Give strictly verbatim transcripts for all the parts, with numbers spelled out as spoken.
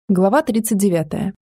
Глава тридцать девятая.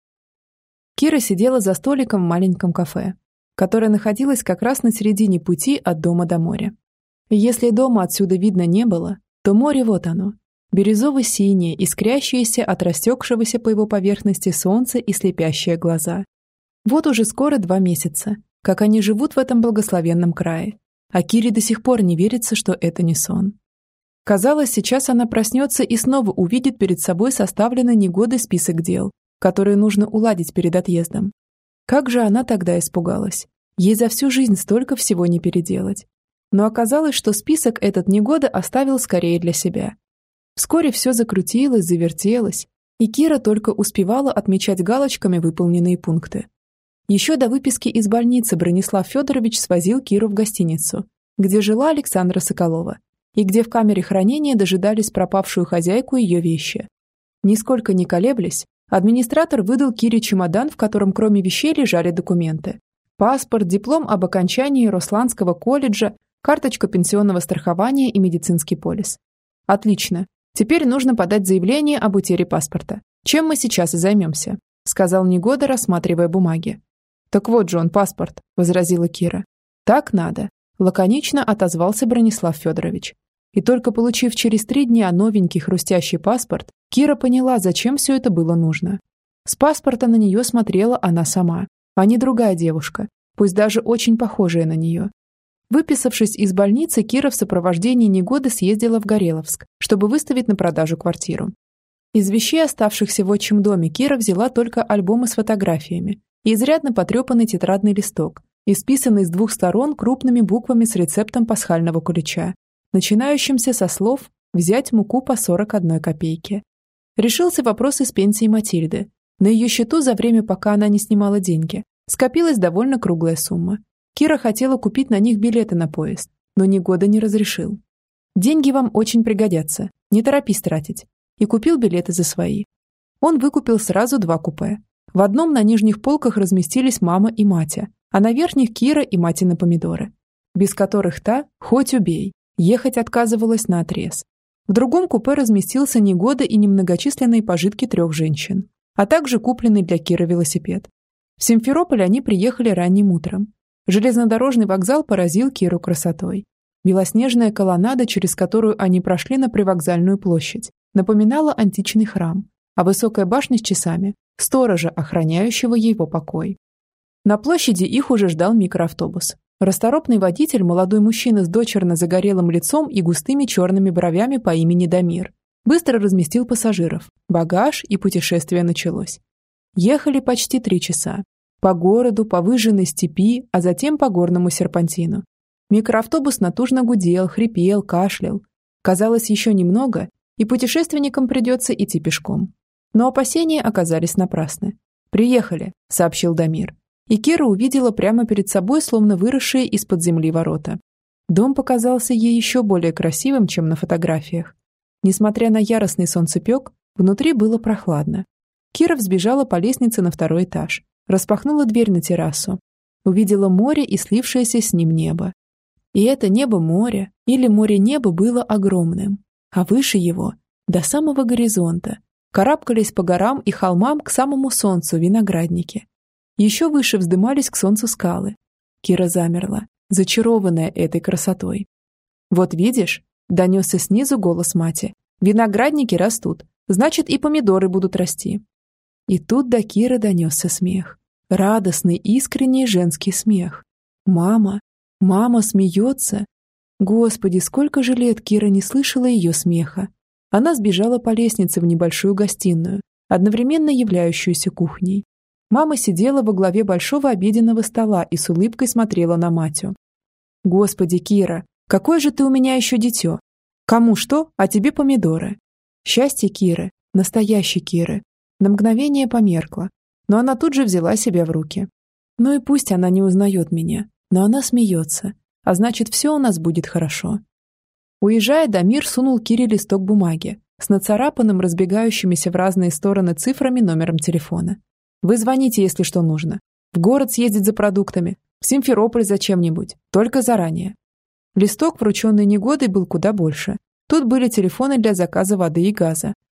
Кира сидела за столиком в маленьком кафе, которое находилось как раз на середине пути от дома до моря. Если дома отсюда видно не было, то море вот оно, бирюзово-синее, искрящееся от растекшегося по его поверхности солнца и слепящие глаза. Вот уже скоро два месяца, как они живут в этом благословенном крае, а Кире до сих пор не верится, что это не сон. Казалось, сейчас она проснется и снова увидит перед собой составленный негодой список дел, которые нужно уладить перед отъездом. Как же она тогда испугалась? Ей за всю жизнь столько всего не переделать. Но оказалось, что список этот негода оставил скорее для себя. Вскоре все закрутилось, завертелось, и Кира только успевала отмечать галочками выполненные пункты. Еще до выписки из больницы Бронислав Федорович свозил Киру в гостиницу, где жила Александра Соколова, и где в камере хранения дожидались пропавшую хозяйку ее вещи. Нисколько не колеблясь, администратор выдал Кире чемодан, в котором кроме вещей лежали документы. Паспорт, диплом об окончании Росланского колледжа, карточка пенсионного страхования и медицинский полис. Отлично. Теперь нужно подать заявление об утере паспорта. Чем мы сейчас и займемся, сказал Негода, рассматривая бумаги. Так вот же он, паспорт, возразила Кира. Так надо. Лаконично отозвался Бронислав Федорович. И только получив через три дня новенький хрустящий паспорт, Кира поняла, зачем все это было нужно. С паспорта на нее смотрела она сама, а не другая девушка, пусть даже очень похожая на нее. Выписавшись из больницы, Кира в сопровождении Негоды съездила в Гореловск, чтобы выставить на продажу квартиру. Из вещей, оставшихся в отчим доме, Кира взяла только альбомы с фотографиями и изрядно потрепанный тетрадный листок, исписанный с двух сторон крупными буквами с рецептом пасхального кулича, начинающимся со слов «взять муку по сорок одной копейки». Решился вопрос и с пенсией Матильды. На ее счету за время, пока она не снимала деньги, скопилась довольно круглая сумма. Кира хотела купить на них билеты на поезд, но Негода не разрешил. «Деньги вам очень пригодятся, не торопись тратить», и купил билеты за свои. Он выкупил сразу два купе. В одном на нижних полках разместились мама и Матя, а на верхних Кира и Матины помидоры, без которых та, хоть убей, ехать отказывалась наотрез. В другом купе разместился Негода и немногочисленные пожитки трех женщин, а также купленный для Киры велосипед. В Симферополь они приехали ранним утром. Железнодорожный вокзал поразил Киру красотой. Белоснежная колоннада, через которую они прошли на привокзальную площадь, напоминала античный храм, а высокая башня с часами – сторожа, охраняющего его покой. На площади их уже ждал микроавтобус. Расторопный водитель, молодой мужчина с дочерно-загорелым лицом и густыми черными бровями по имени Дамир, быстро разместил пассажиров, багаж, и путешествие началось. Ехали почти три часа. По городу, по выжженной степи, а затем по горному серпантину. Микроавтобус натужно гудел, хрипел, кашлял. Казалось, еще немного, и путешественникам придется идти пешком. Но опасения оказались напрасны. «Приехали», — сообщил Дамир. И Кира увидела прямо перед собой словно выросшие из-под земли ворота. Дом показался ей еще более красивым, чем на фотографиях. Несмотря на яростный солнцепек, внутри было прохладно. Кира взбежала по лестнице на второй этаж, распахнула дверь на террасу, увидела море и слившееся с ним небо. И это небо-море, или море-небо было огромным, а выше его, до самого горизонта, карабкались по горам и холмам к самому солнцу виноградники. Еще выше вздымались к солнцу скалы. Кира замерла, зачарованная этой красотой. «Вот видишь», — донесся снизу голос Мати, — «виноградники растут, значит, и помидоры будут расти». И тут до Киры донесся смех. Радостный, искренний женский смех. «Мама! Мама смеется!» Господи, сколько же лет Кира не слышала ее смеха. Она сбежала по лестнице в небольшую гостиную, одновременно являющуюся кухней. Мама сидела во главе большого обеденного стола и с улыбкой смотрела на Матю. «Господи, Кира, какое же ты у меня еще дитё! Кому что, а тебе помидоры!» Счастье Киры, настоящей Киры, на мгновение померкло, но она тут же взяла себя в руки. «Ну и пусть она не узнает меня, но она смеется, а значит, все у нас будет хорошо». Уезжая, Дамир сунул Кире листок бумаги с нацарапанным, разбегающимися в разные стороны цифрами номером телефона. «Вы звоните, если что нужно. В город съездить за продуктами, в Симферополь за чем-нибудь, только заранее». Листок, врученный Негодой, был куда больше. Тут были телефоны для заказа воды и газа,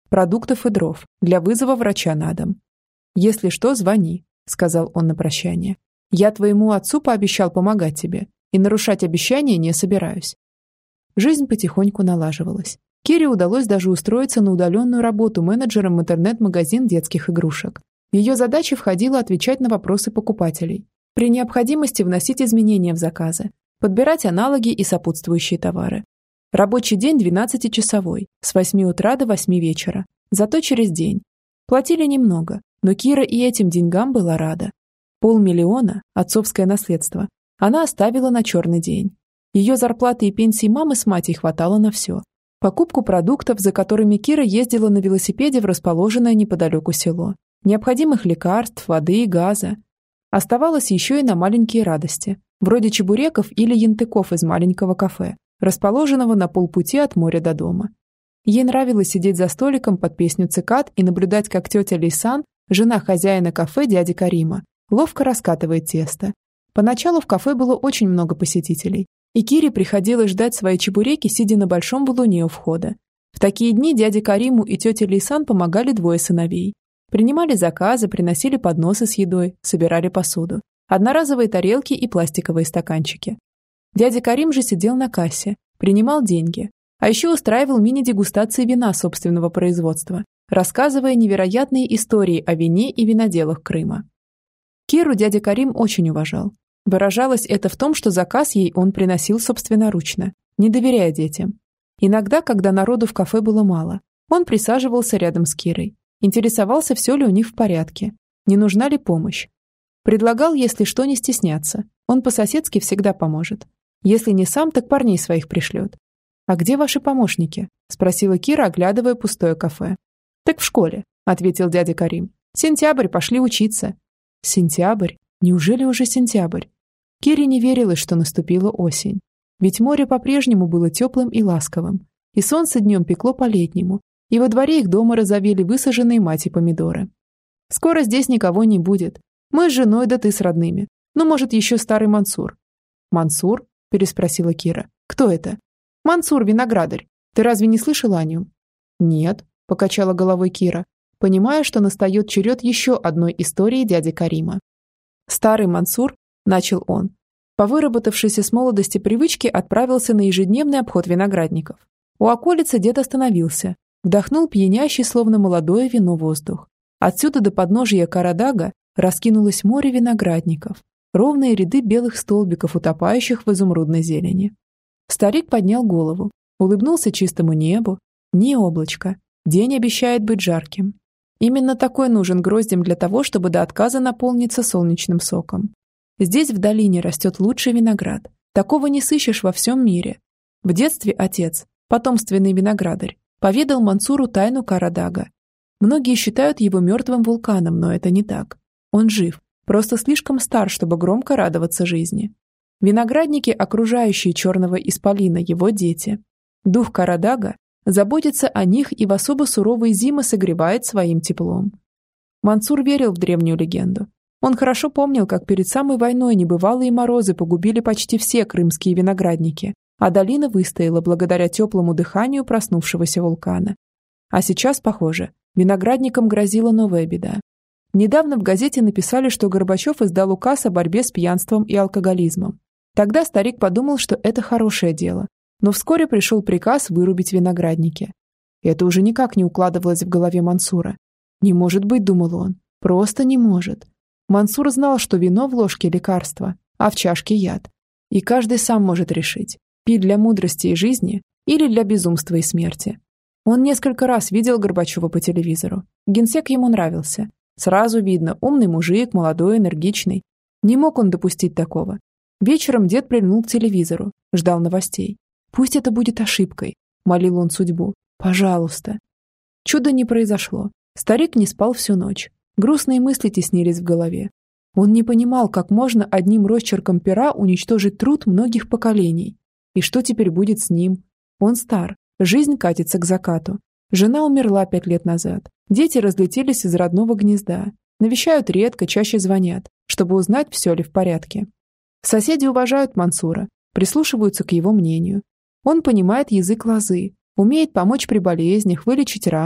продуктов и дров для вызова врача на дом. «Если что, звони», — сказал он на прощание. «Я твоему отцу пообещал помогать тебе, и нарушать обещания не собираюсь». Жизнь потихоньку налаживалась. Кире удалось даже устроиться на удаленную работу менеджером в интернет-магазин детских игрушек. В ее задачи входило отвечать на вопросы покупателей, при необходимости вносить изменения в заказы, подбирать аналоги и сопутствующие товары. Рабочий день двенадцатичасовой, с восьми утра до восьми вечера, зато через день. Платили немного, но Кира и этим деньгам была рада. Полмиллиона, отцовское наследство, она оставила на черный день. Ее зарплаты и пенсии мамы с матей хватало на все. Покупку продуктов, за которыми Кира ездила на велосипеде в расположенное неподалеку село. Необходимых лекарств, воды и газа. Оставалось еще и на маленькие радости, вроде чебуреков или янтыков из маленького кафе, расположенного на полпути от моря до дома. Ей нравилось сидеть за столиком под песню цикад и наблюдать, как тетя Лейсан, жена хозяина кафе дяди Карима, ловко раскатывает тесто. Поначалу в кафе было очень много посетителей, и Кире приходилось ждать свои чебуреки, сидя на большом валуне у входа. В такие дни дяде Кариму и тете Лейсан помогали двое сыновей. Принимали заказы, приносили подносы с едой, собирали посуду, одноразовые тарелки и пластиковые стаканчики. Дядя Карим же сидел на кассе, принимал деньги, а еще устраивал мини-дегустации вина собственного производства, рассказывая невероятные истории о вине и виноделах Крыма. Киру дядя Карим очень уважал. Выражалось это в том, что заказ ей он приносил собственноручно, не доверяя детям. Иногда, когда народу в кафе было мало, он присаживался рядом с Кирой, интересовался, все ли у них в порядке, не нужна ли помощь. Предлагал, если что, не стесняться, он по-соседски всегда поможет. Если не сам, так парней своих пришлет. «А где ваши помощники?» – спросила Кира, оглядывая пустое кафе. «Так в школе», – ответил дядя Карим. «Сентябрь, пошли учиться». «Сентябрь? Неужели уже сентябрь?» Кире не верилось, что наступила осень. Ведь море по-прежнему было теплым и ласковым, и солнце днем пекло по-летнему, и во дворе их дома разовели высаженные матей помидоры. «Скоро здесь никого не будет. Мы с женой, да ты с родными. Ну, может, еще старый Мансур». «Мансур?» – переспросила Кира. «Кто это?» «Мансур, виноградарь. Ты разве не слышала о нем?» «Нет», – покачала головой Кира, понимая, что настает черед еще одной истории дяди Карима. «Старый Мансур», – начал он, по выработавшейся с молодости привычке отправился на ежедневный обход виноградников. У околицы дед остановился, вдохнул пьянящий, словно молодое вино, воздух. Отсюда до подножия Карадага раскинулось море виноградников, ровные ряды белых столбиков, утопающих в изумрудной зелени. Старик поднял голову, улыбнулся чистому небу. Не облачко. День обещает быть жарким. Именно такой нужен гроздям для того, чтобы до отказа наполниться солнечным соком. Здесь в долине растет лучший виноград. Такого не сыщешь во всем мире. В детстве отец, потомственный виноградарь, поведал Мансуру тайну Карадага. Многие считают его мертвым вулканом, но это не так. Он жив, просто слишком стар, чтобы громко радоваться жизни. Виноградники, окружающие черного исполина, его дети. Дух Карадага заботится о них и в особо суровые зимы согревает своим теплом. Мансур верил в древнюю легенду. Он хорошо помнил, как перед самой войной небывалые морозы погубили почти все крымские виноградники, а долина выстояла благодаря теплому дыханию проснувшегося вулкана. А сейчас, похоже, виноградникам грозила новая беда. Недавно в газете написали, что Горбачев издал указ о борьбе с пьянством и алкоголизмом. Тогда старик подумал, что это хорошее дело, но вскоре пришел приказ вырубить виноградники. Это уже никак не укладывалось в голове Мансура. «Не может быть», — думал он, — «просто не может». Мансур знал, что вино в ложке – лекарство, а в чашке – яд. И каждый сам может решить, пить для мудрости и жизни или для безумства и смерти. Он несколько раз видел Горбачева по телевизору. Генсек ему нравился. Сразу видно, умный мужик, молодой, энергичный. Не мог он допустить такого. Вечером дед прильнул к телевизору, ждал новостей. «Пусть это будет ошибкой», – молил он судьбу. «Пожалуйста». Чудо не произошло. Старик не спал всю ночь. Грустные мысли теснились в голове. Он не понимал, как можно одним росчерком пера уничтожить труд многих поколений. И что теперь будет с ним? Он стар, жизнь катится к закату. Жена умерла пять лет назад. Дети разлетелись из родного гнезда. Навещают редко, чаще звонят, чтобы узнать, все ли в порядке. Соседи уважают Мансура, прислушиваются к его мнению. Он понимает язык лозы, умеет помочь при болезнях, вылечить раны.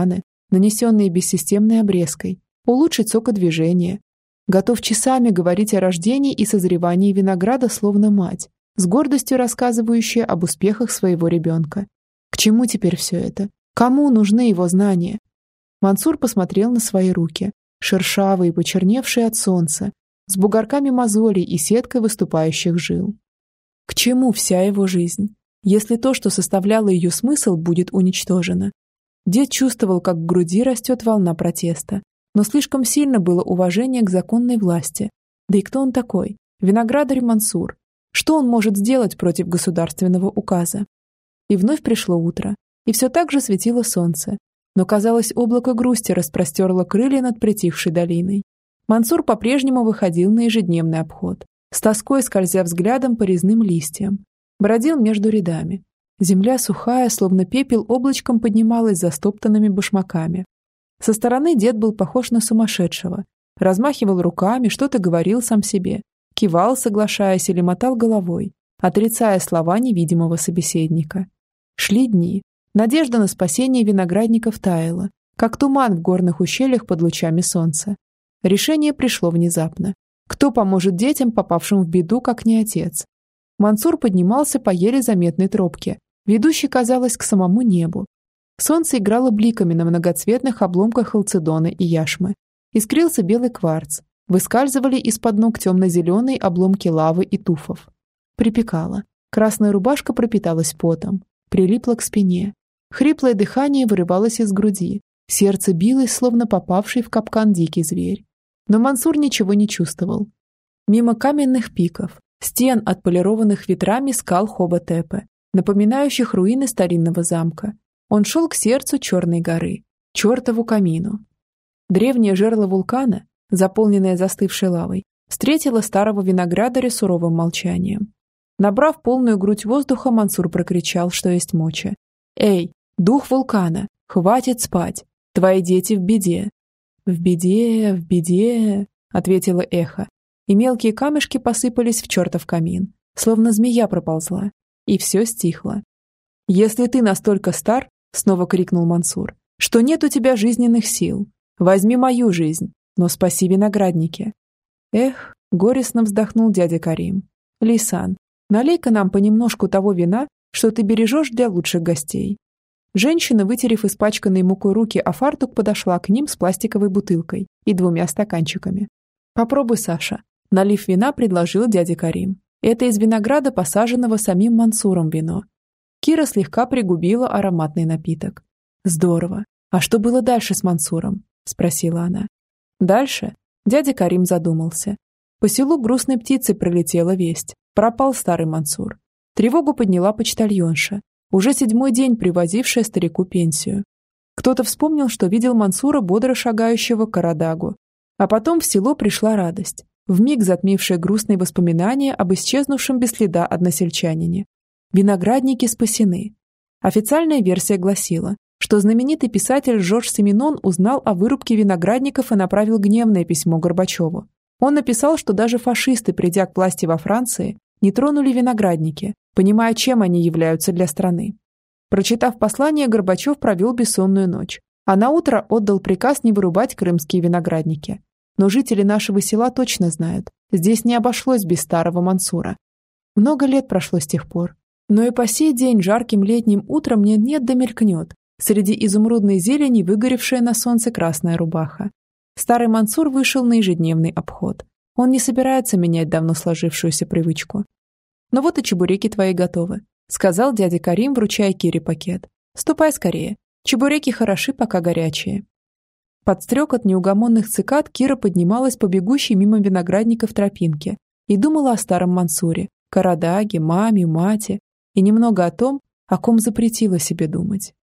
нанесенные бессистемной обрезкой, улучшить сокодвижение. Готов часами говорить о рождении и созревании винограда словно мать, с гордостью рассказывающая об успехах своего ребенка. К чему теперь все это? Кому нужны его знания? Мансур посмотрел на свои руки, шершавые, почерневшие от солнца, с бугорками мозолей и сеткой выступающих жил. К чему вся его жизнь, если то, что составляло ее смысл, будет уничтожено? Дед чувствовал, как в груди растет волна протеста, но слишком сильно было уважение к законной власти. Да и кто он такой? Виноградарь Мансур. Что он может сделать против государственного указа? И вновь пришло утро, и все так же светило солнце, но, казалось, облако грусти распростерло крылья над притихшей долиной. Мансур по-прежнему выходил на ежедневный обход, с тоской скользя взглядом по резным листьям, бродил между рядами. Земля сухая, словно пепел, облачком поднималась за стоптанными башмаками. Со стороны дед был похож на сумасшедшего, размахивал руками, что-то говорил сам себе, кивал, соглашаясь, или мотал головой, отрицая слова невидимого собеседника. Шли дни. Надежда на спасение виноградников таяла, как туман в горных ущельях под лучами солнца. Решение пришло внезапно. Кто поможет детям, попавшим в беду, как не отец? Мансур поднимался по еле заметной тропке, ведущей, казалось, к самому небу. Солнце играло бликами на многоцветных обломках халцедона и яшмы. Искрился белый кварц. Выскальзывали из-под ног темно-зеленые обломки лавы и туфов. Припекало. Красная рубашка пропиталась потом. Прилипла к спине. Хриплое дыхание вырывалось из груди. Сердце билось, словно попавший в капкан дикий зверь. Но Мансур ничего не чувствовал. Мимо каменных пиков, стен, отполированных ветрами скал Хоба-Тепе, напоминающих руины старинного замка, он шел к сердцу Черной горы, чертову камину. Древнее жерло вулкана, заполненное застывшей лавой, встретило старого виноградаря суровым молчанием. Набрав полную грудь воздуха, Мансур прокричал, что есть мочи. «Эй, дух вулкана, хватит спать! Твои дети в беде!» «В беде, в беде!» — ответило эхо, и мелкие камешки посыпались в чертов камин, словно змея проползла, и все стихло. «Если ты настолько стар, — снова крикнул Мансур, — что нет у тебя жизненных сил, возьми мою жизнь, но спаси виноградники». «Эх!» — горестно вздохнул дядя Карим. «Лейсан, налей-ка нам понемножку того вина, что ты бережешь для лучших гостей». Женщина, вытерев испачканные мукой руки о фартук, подошла к ним с пластиковой бутылкой и двумя стаканчиками. «Попробуй, Саша», — налив вина, предложил дядя Карим. «Это из винограда, посаженного самим Мансуром, вино». Кира слегка пригубила ароматный напиток. «Здорово. А что было дальше с Мансуром?» — спросила она. «Дальше?» — дядя Карим задумался. По селу грустной птицей пролетела весть. Пропал старый Мансур. Тревогу подняла почтальонша, уже седьмой день привозившая старику пенсию. Кто-то вспомнил, что видел Мансура, бодро шагающего к Карадагу. А потом в село пришла радость, вмиг затмившая грустные воспоминания об исчезнувшем без следа односельчанине. Виноградники спасены. Официальная версия гласила, что знаменитый писатель Жорж Сименон узнал о вырубке виноградников и направил гневное письмо Горбачеву. Он написал, что даже фашисты, придя к власти во Франции, не тронули виноградники, понимая, чем они являются для страны. Прочитав послание, Горбачев провел бессонную ночь, а наутро отдал приказ не вырубать крымские виноградники. Но жители нашего села точно знают, здесь не обошлось без старого Мансура. Много лет прошло с тех пор. Но и по сей день жарким летним утром нет-нет да мелькнет среди изумрудной зелени выгоревшая на солнце красная рубаха. Старый Мансур вышел на ежедневный обход. Он не собирается менять давно сложившуюся привычку. «Ну вот и чебуреки твои готовы», — сказал дядя Карим, вручая Кире пакет. «Ступай скорее. Чебуреки хороши, пока горячие». Под стрекот неугомонных цикад Кира поднималась по бегущей мимо виноградников тропинке и думала о старом Мансуре, Карадаге, маме, мате и немного о том, о ком запретила себе думать.